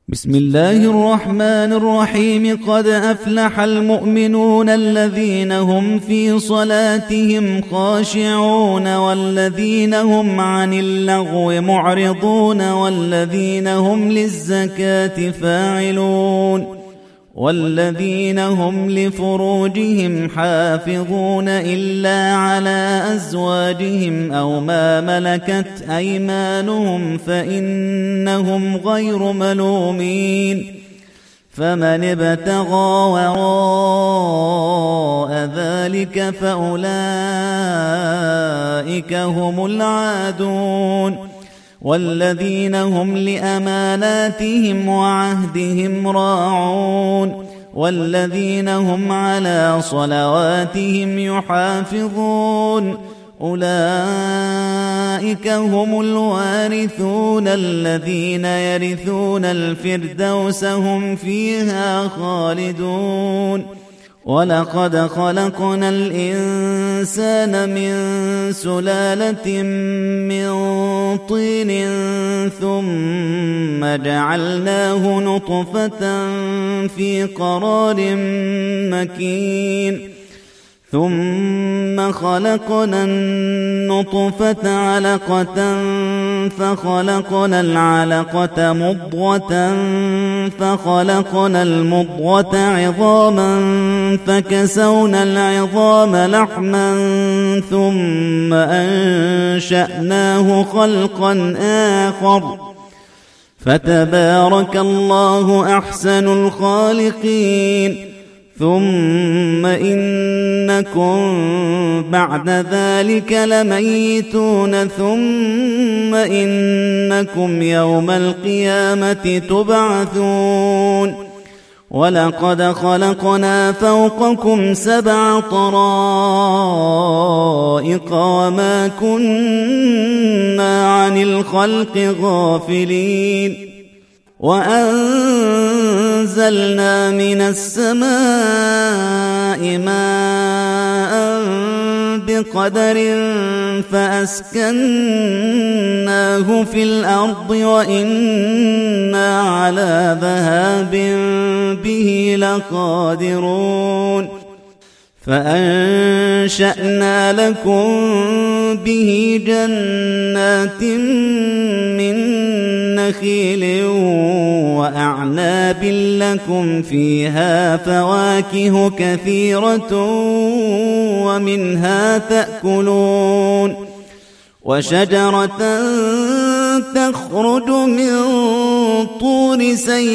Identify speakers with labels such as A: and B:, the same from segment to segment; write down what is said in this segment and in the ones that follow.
A: بسم الله الرحمن الرحيم. قد أفلح المؤمنون الذين هم في صلاتهم خاشعون والذين هم عن اللغو معرضون والذين هم للزكاة فاعلون والذين هم لفروجهم حافظون إلا على أزواجهم أو ما ملكت أيمانهم فإنهم غير ملومين. فمن ابتغى وراء ذلك فأولئك هم العادون والذين هم لأماناتهم وعهدهم راعون والذين هم على صلواتهم يحافظون. أولئك هم الوارثون الذين يرثون الفردوس هم فيها خالدون. ولقد خلقنا الإنسان من سلالة من طين ثم جعلناه نطفة في قرار مكين ثم خلقنا النطفة علقة فخلقنا العلقة مضغة فخلقنا المضغة عظاما فكسونا العظام لحما ثم أنشأناه خلقا آخر فتبارك الله أحسن الخالقين. ثم إنكم بعد ذلك لميتون ثم إنكم يوم القيامة تبعثون. ولقد خلقنا فوقكم 7 طرائق وما كنا عن الخلق غافلين. وأنزلنا من السماء ماء بقدر فأسكناه في الأرض وإنا على ذهاب به لقادرون. فأنشأنا لكم به جنات من نخيل وأعناب لكم فيها فواكه كثيرة ومنها تأكلون. وشجرة تخرج من طور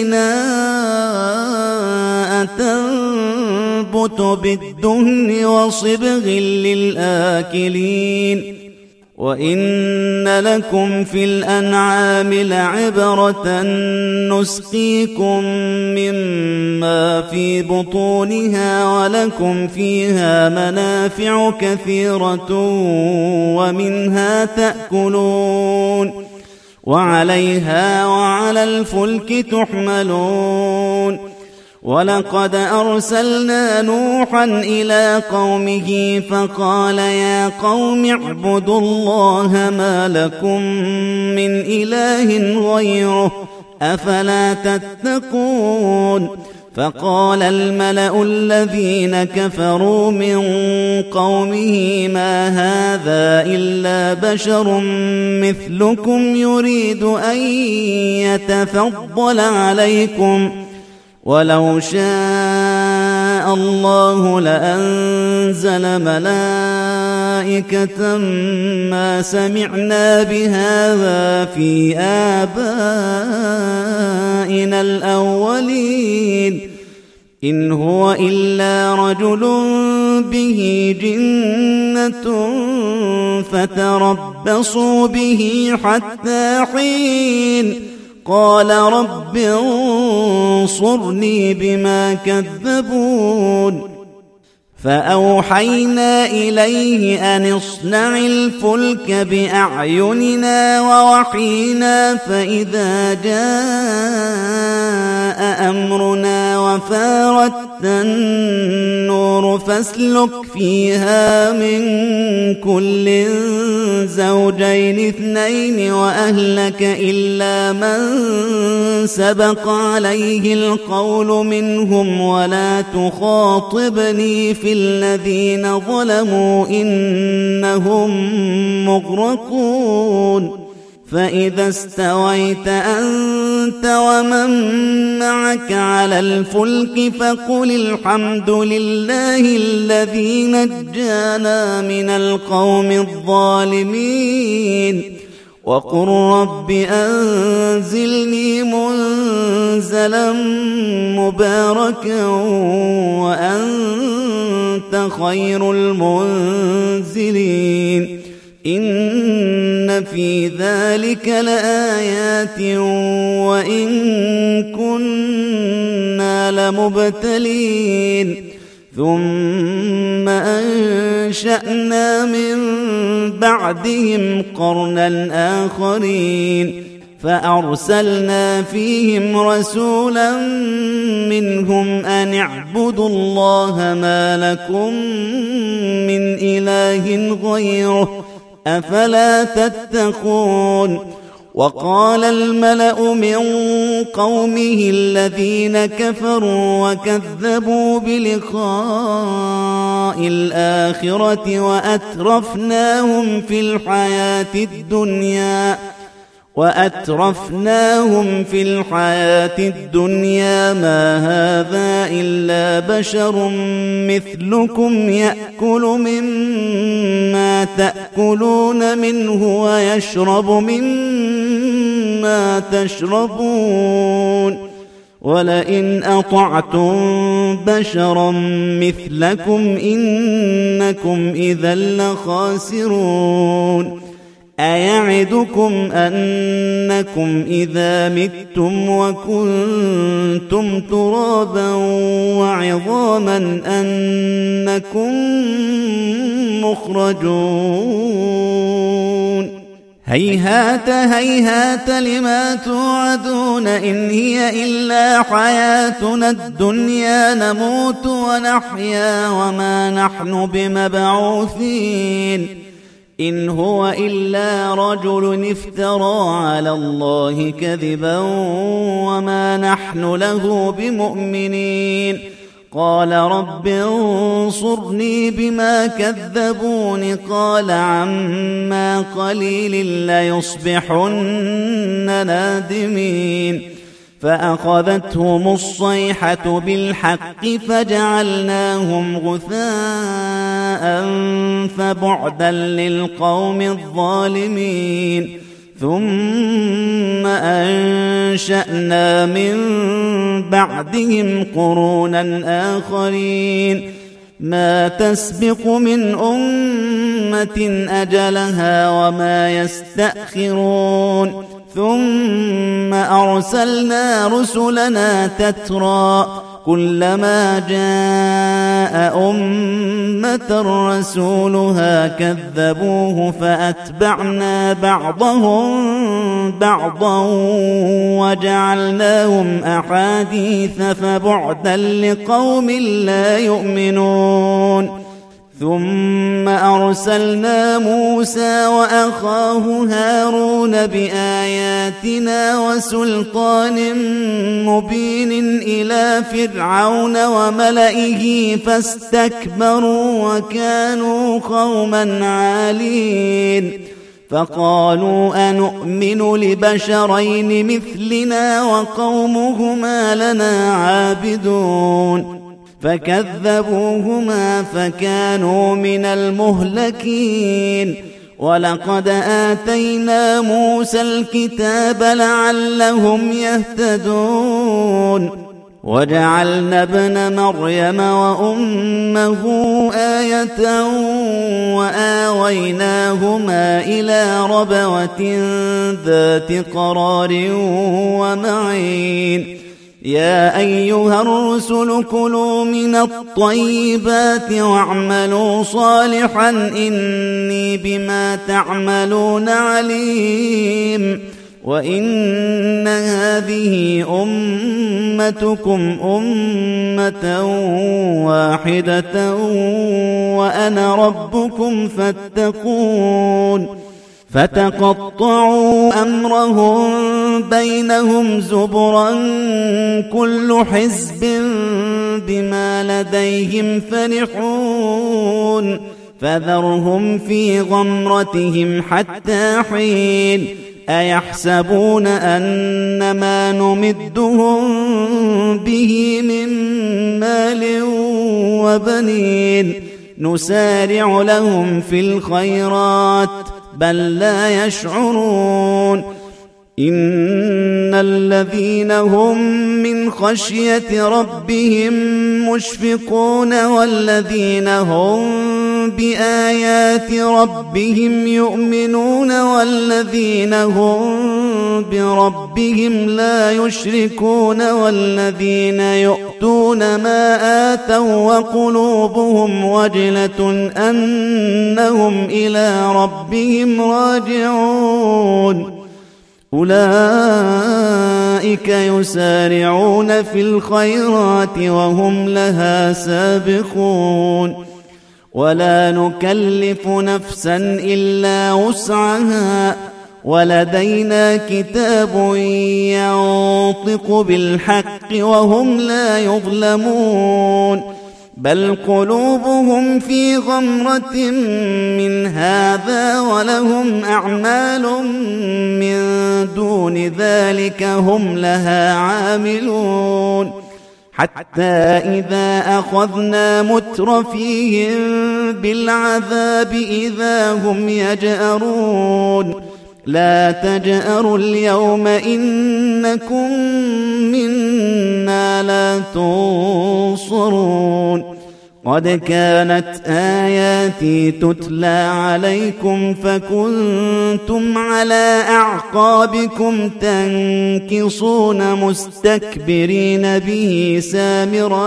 A: سيناء تنبت بالدهن وصبغ للآكلين. وإن لكم في الأنعام لعبرة نسقيكم مما في بطونها ولكم فيها منافع كثيرة ومنها تأكلون وعليها وعلى الفلك تحملون. ولقد أرسلنا نوحا إلى قومه فقال يا قوم اعبدوا الله ما لكم من إله غيره أفلا تتقون. فقال الملأ الذين كفروا من قومه ما هذا إلا بشر مثلكم يريد أن يتفضل عليكم ولو شاء الله لأنزل ملائكة ما سمعنا بهذا في آبائنا الأولين إن هو إلا رجل به جنة فتربصوا به حتى حين. قال رب انصرني بما كذبون. فأوحينا إليه أن اصنع الفلك بأعيننا ووحينا فإذا جاء أمرنا وفارت النور فاسلك فيها من كل زوجين اثنين وأهلك إلا من سبق عليه القول منهم ولا تخاطبني في الذين ظلموا إنهم مغرقون فإذا استويت أنت ومن معك على الفلك فقل الحمد لله الذي نجانا من القوم الظالمين وقل رب أنزلني منزلا مباركا وأنت خير المنزلين إن في ذلك لآيات وإن كنا لمبتلين ثم أنشأنا من بعدهم قرنا آخرين فأرسلنا فيهم رسولا منهم أن اعبدوا الله ما لكم من إله غيره أفلا تتقون وقال الملأ من قومه الذين كفروا وكذبوا بلقاء الآخرة وأترفناهم في الحياة الدنيا ما هذا إلا بشر مثلكم يأكل مما تأكلون منه ويشرب مما تشربون ولئن أطعتم بشرا مثلكم إنكم إذا لخاسرون أيعدكم أنكم إذا متم وكنتم ترابا وعظاما أنكم مخرجون هيهات هيهات لما توعدون إن هي إلا حياتنا الدنيا نموت ونحيا وما نحن بمبعوثين إن هو إلا رجل افترى على الله كذبا وما نحن له بمؤمنين قال رب انصرني بما كذبون قال عما قليل ليصبحن نادمين فأخذتهم الصيحة بالحق فجعلناهم غثاء فبعدا للقوم الظالمين ثم أنشأنا من بعدهم قرونا آخرين ما تسبق من أمة أجلها وما يستأخرون ثم أرسلنا رسلنا تترى كلما جاء أمة رسولها كذبوه فأتبعنا بعضهم بعضا وجعلناهم أحاديث فبعدا لقوم لا يؤمنون ثم أرسلنا موسى وأخاه هارون بآياتنا وسلطان مبين إلى فرعون وملئه فاستكبروا وكانوا قوما عالين فقالوا أنؤمن لبشرين مثلنا وقومهما لنا عابدون فكذبوهما فكانوا من المهلكين ولقد آتينا موسى الكتاب لعلهم يهتدون وجعلنا ابن مريم وأمه آية وآويناهما إلى ربوة ذات قرار ومعين يا أيها الرسل كلوا من الطيبات واعملوا صالحا إني بما تعملون عليم وإن هذه أمتكم أمة واحدة وأنا ربكم فاتقون فتقطعوا أمرهم بينهم زبرا كل حزب بما لديهم فرحون فذرهم في غمرتهم حتى حين أيحسبون أن ما نمدهم به من مال وبنين نسارع لهم في الخيرات بل لا يشعرون إن الذين هم من خشية ربهم مشفقون والذين هم بآيات ربهم يؤمنون والذين هم بربهم لا يشركون والذين يؤتون ما آتوا وقلوبهم وجلة أنهم إلى ربهم راجعون أولئك يسارعون في الخيرات وهم لها سابقون ولا نكلف نفسا إلا وسعها ولدينا كتاب ينطق بالحق وهم لا يظلمون بل قلوبهم في غمرة من هذا ولهم أعمال من دون ذلك هم لها عاملون حتى إذا أخذنا مترفيهم بالعذاب إذا هم يجأرون لا تجأروا اليوم إنكم منا لا تنصرون قد كانت آياتي تتلى عليكم فكنتم على أعقابكم تنكصون مستكبرين به سامرا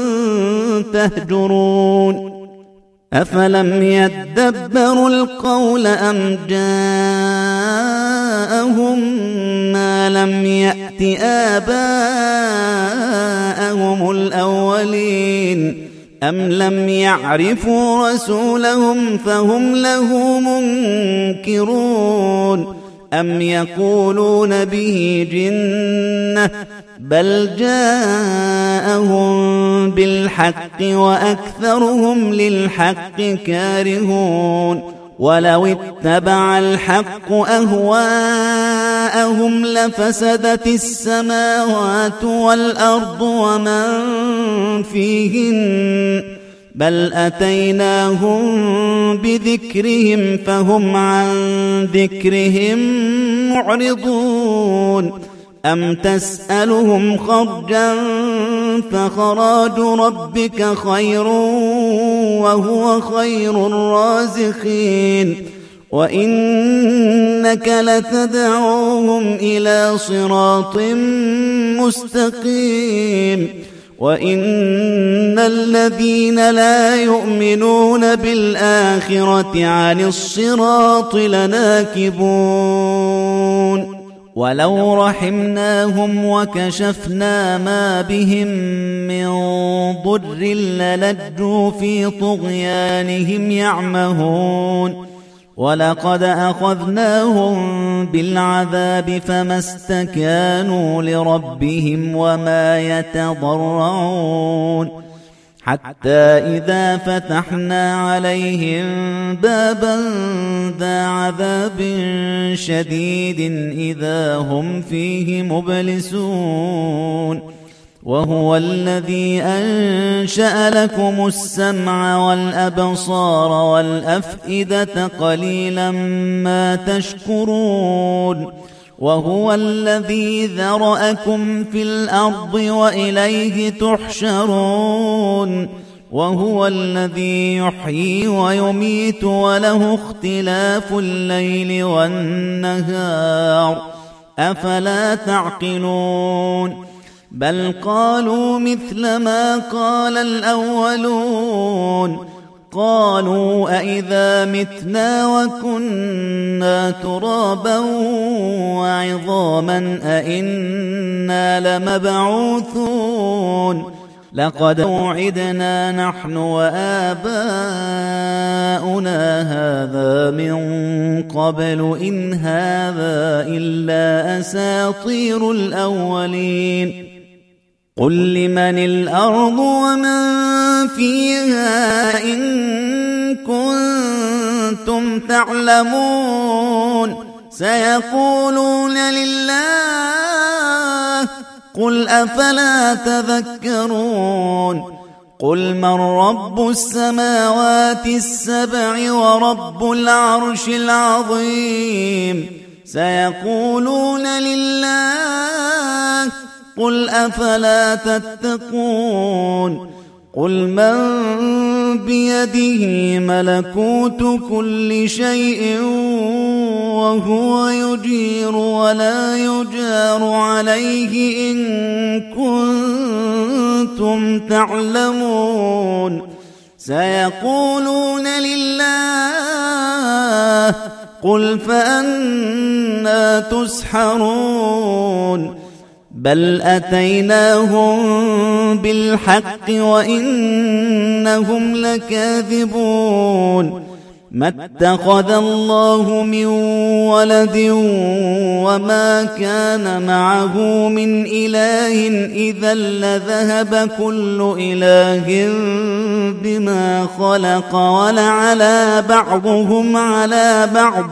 A: تهجرون أفلم يدبروا القول أم جاءهم ما لم يأت آباءهم الأولين أم لم يعرفوا رسولهم فهم له منكرون أم يقولون به جنة بل جاءهم بالحق وأكثرهم للحق كارهون ولو اتبع الحق أهواءهم لفسدت السماوات والأرض ومن فيهن بل أتيناهم بذكرهم فهم عن ذكرهم معرضون أم تسألهم خرجا فخراج ربك خير وهو خير الرازقين وإنك لتدعوهم إلى صراط مستقيم وإن الذين لا يؤمنون بالآخرة عن الصراط لناكبون ولو رحمناهم وكشفنا ما بهم من ضر للجوا في طغيانهم يعمهون ولقد أخذناهم بالعذاب فما استكانوا لربهم وما يتضرعون حتى إذا فتحنا عليهم بابا ذا عذاب شديد إذا هم فيه مبلسون وهو الذي أنشأ لكم السمع والأبصار والأفئدة قليلا ما تشكرون وهو الذي ذرأكم في الأرض وإليه تحشرون وهو الذي يحيي ويميت وله اختلاف الليل والنهار أفلا تعقلون بل قالوا مثل ما قال الأولون قالوا أئذا متنا وكنا ترابا وعظاما أئنا لمبعوثون لقد وعدنا نحن وآباؤنا هذا من قبل إن هذا إلا أساطير الأولين قل لمن الأرض ومن فيها إن كنتم تعلمون سيقولون لله قل أفلا تذكرون قل من رب السماوات السبع ورب العرش العظيم سيقولون لله قل أفلا تتقون قل من بيده ملكوت كل شيء وهو يجير ولا يجار عليه إن كنتم تعلمون سيقولون لله قل فأنى تسحرون بل أتيناهم بالحق وإنهم لكاذبون ما اتخذ الله من ولد وما كان معه من إله إذا لذهب كل إله بما خلق ولعلى بعضهم على بعض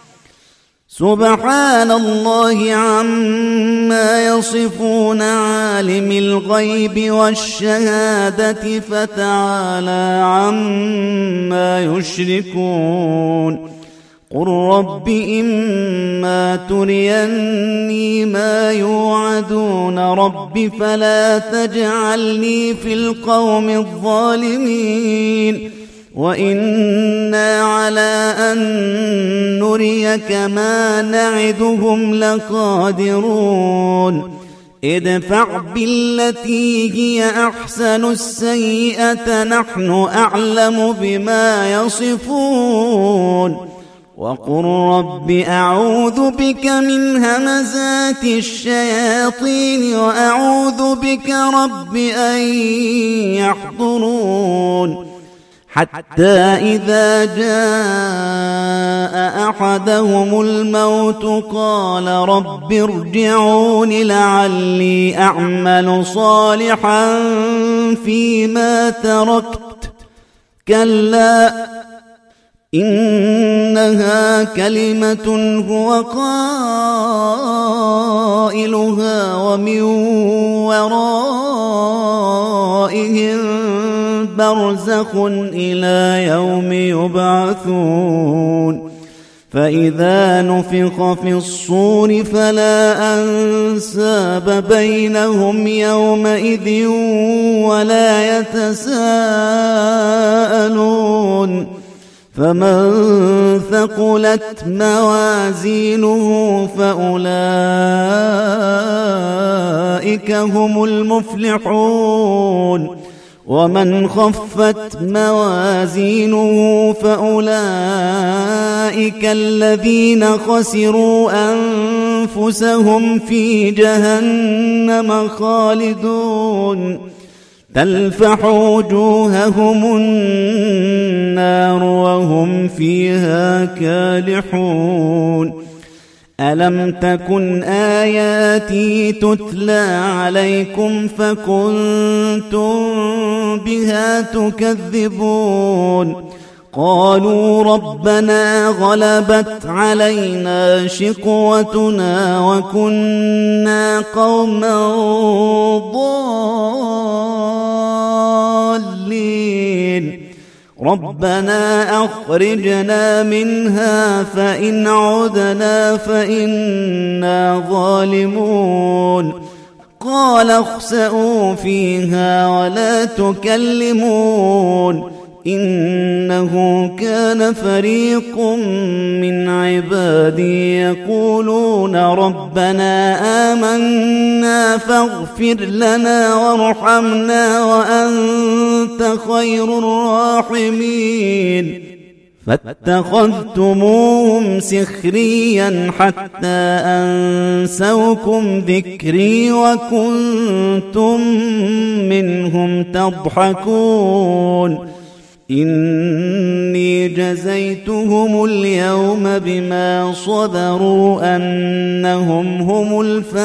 A: سبحان الله عما يصفون عالم الغيب والشهادة فتعالى عما يشركون قل رب إما تريني ما يوعدون رب فلا تجعلني في القوم الظالمين وإنا على أن نريك ما نعدهم لقادرون ادفع بالتي هي أحسن السيئة نحن أعلم بما يصفون وقل رب أعوذ بك من همزات الشياطين وأعوذ بك رب أن يحضرون حتى إذا جاء أحدهم الموت قال رب ارجعون لعلي أعمل صالحا فيما تركت كلا إنها كلمة هو قائلها ومن ورائهم برزخ إلى يوم يبعثون فإذا نفخ في الصور فلا أنساب بينهم يومئذ ولا يتساءلون فمن ثقلت موازينه فأولئك هم المفلحون ومن خفت موازينه فأولئك الذين خسروا أنفسهم في جهنم خالدون تلفح وجوههم النار وهم فيها كالحون ألم تكن آياتي تتلى عليكم فكنتم بها تكذبون قالوا ربنا غلبت علينا شقوتنا وكنا قوما ضالين ربنا أخرجنا منها فإن عدنا فإنا ظالمون قال اخسئوا فيها ولا تكلمون إنه كان فريق من عبادي يقولون ربنا آمنا فاغفر لنا وارحمنا وأنت خير الراحمين فاتخذتموهم سخريا حتى أنسوكم ذكري وكنتم منهم تضحكون إني جزيتهم اليوم بما صبروا أنهم هم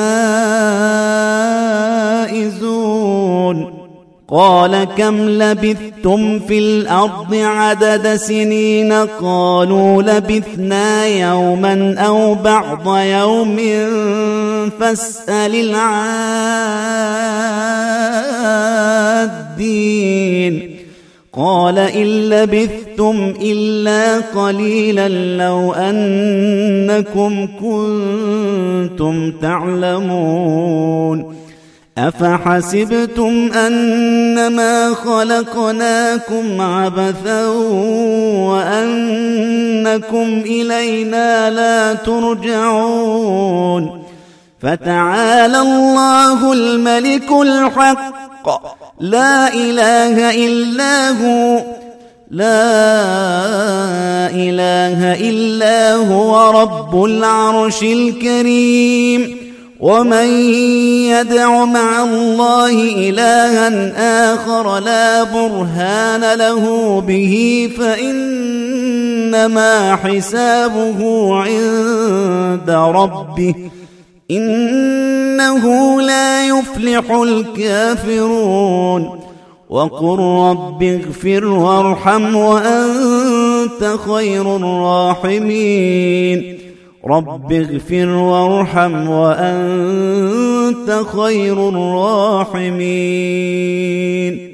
A: الفائزون قال كم لبثتم في الأرض عدد سنين قالوا لبثنا يوما أو بعض يوم فاسأل العادين قال إن لبثتم إلا قليلا لو أنكم كنتم تعلمون أفحسبتم أنما خلقناكم عبثا وأنكم إلينا لا ترجعون فتعالى الله الملك الحق لا إله إلا هو رب العرش الكريم ومن يدع مع الله إلها آخر لا برهان له به فإنما حسابه عند ربه إنه لا يفلح الكافرون وقل رب اغفر وارحم وأنت خير الراحمين رب اغفر وارحم وأنت خير الراحمين